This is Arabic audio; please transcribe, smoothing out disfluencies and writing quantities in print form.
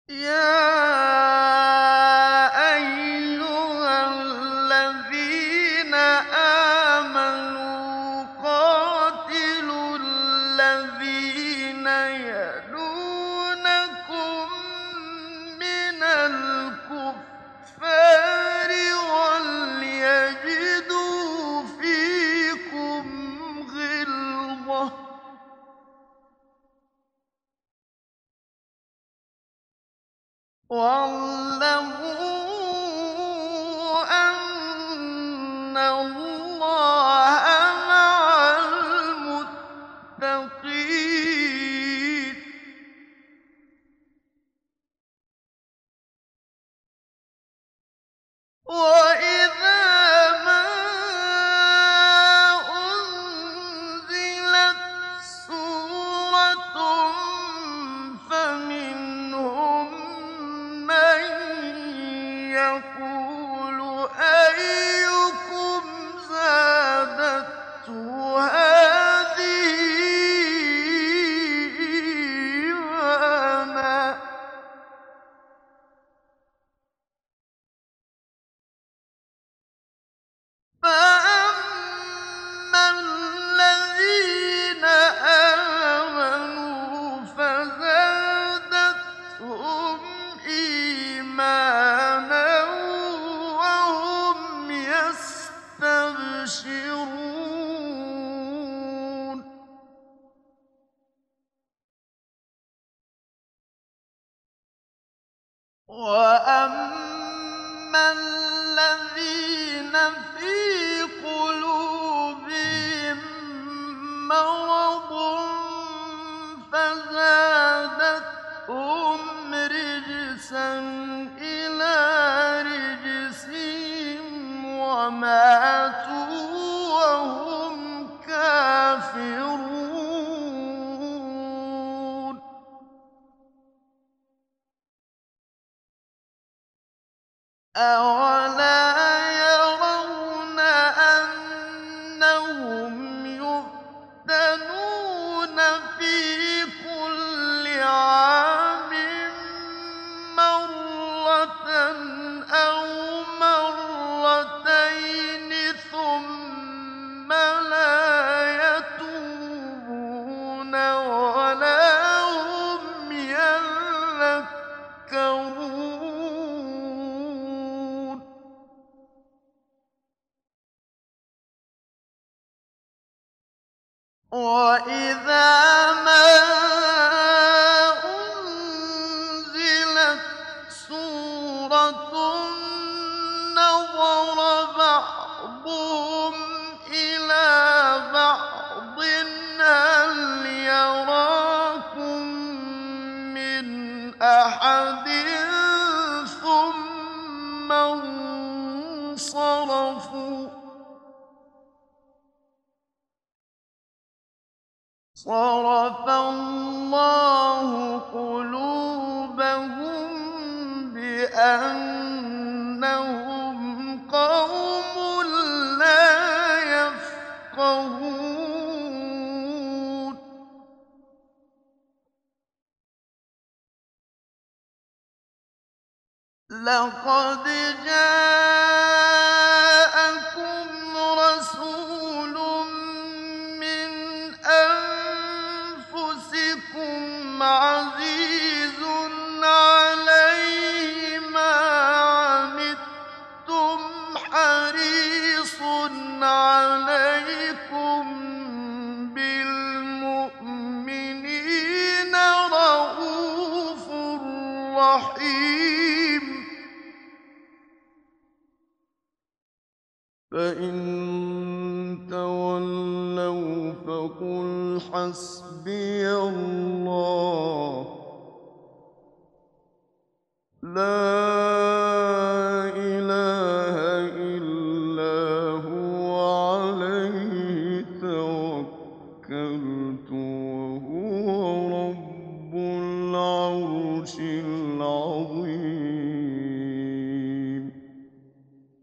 يَا أَيُّهَا الَّذِينَ آمَنُوا قَاتِلُوا الَّذِينَ يَلُونَكُم مِّنَ الْكُفَّارِ وَلْيَجِدُوا فِيكُمْ غِلْظَةً ۚ وَاعْلَمُوا أَنَّ اللَّهَ مَعَ الْمُتَّقِينَ. وَإِذَا مَا أُنزِلَتْ سُورَةٌ فَمِنْهُم مَّن يَقُولُ أَيُّكُمْ زَادَتْهُ هَٰذِهِ إِيمَانًا ۚ فَأَمَّا الَّذِينَ آمَنُوا فَزَادَتْهُمْ إِيمَانًا وَهُمْ يَسْتَبْشِرُونَ. وَأَمَّا الَّذِينَ فِي قُلُوبِهِم مَّرَضٌ فَزَادَتْهُمْ رِجْسًا إِلَىٰ رِجْسِهِمْ وَمَاتُوا وَهُمْ كَافِرُونَ. أَوَلَا يَرَوْنَ أَنَّهُمْ يُفْتَنُونَ فِي كُلِّ عَامٍ مَّرَّةً أَوْ مَرَّتَيْنِ ثُمَّ لَا يَتُوبُونَ وَلَا هُمْ يَذَّكَّرُونَ. وَإِذَا مَا أُنزِلَتْ سُورَةٌ نَّظَرَ بَعْضُهُمْ إِلَىٰ بَعْضٍ هَلْ يَرَاكُم مِّنْ أَحَدٍ ثُمَّ انصَرَفُوا ۚ صَرَفَ اللَّهُ قُلُوبَهُم بِأَنَّهُمْ قَوْمٌ لَّا يَفْقَهُونَ. لَقَدْ جَاءَكُمْ رَسُولٌ مِّنْ أَنفُسِكُمْ عَزِيزٌ عَلَيْهِ مَا عَنِتُّمْ حَرِيصٌ عَلَيْكُم بِالْمُؤْمِنِينَ رَءُوفٌ رَّحِيمٌ. فَإِن تَوَلَّوْا فَقُلْ حَسْبِيَ اللَّهُ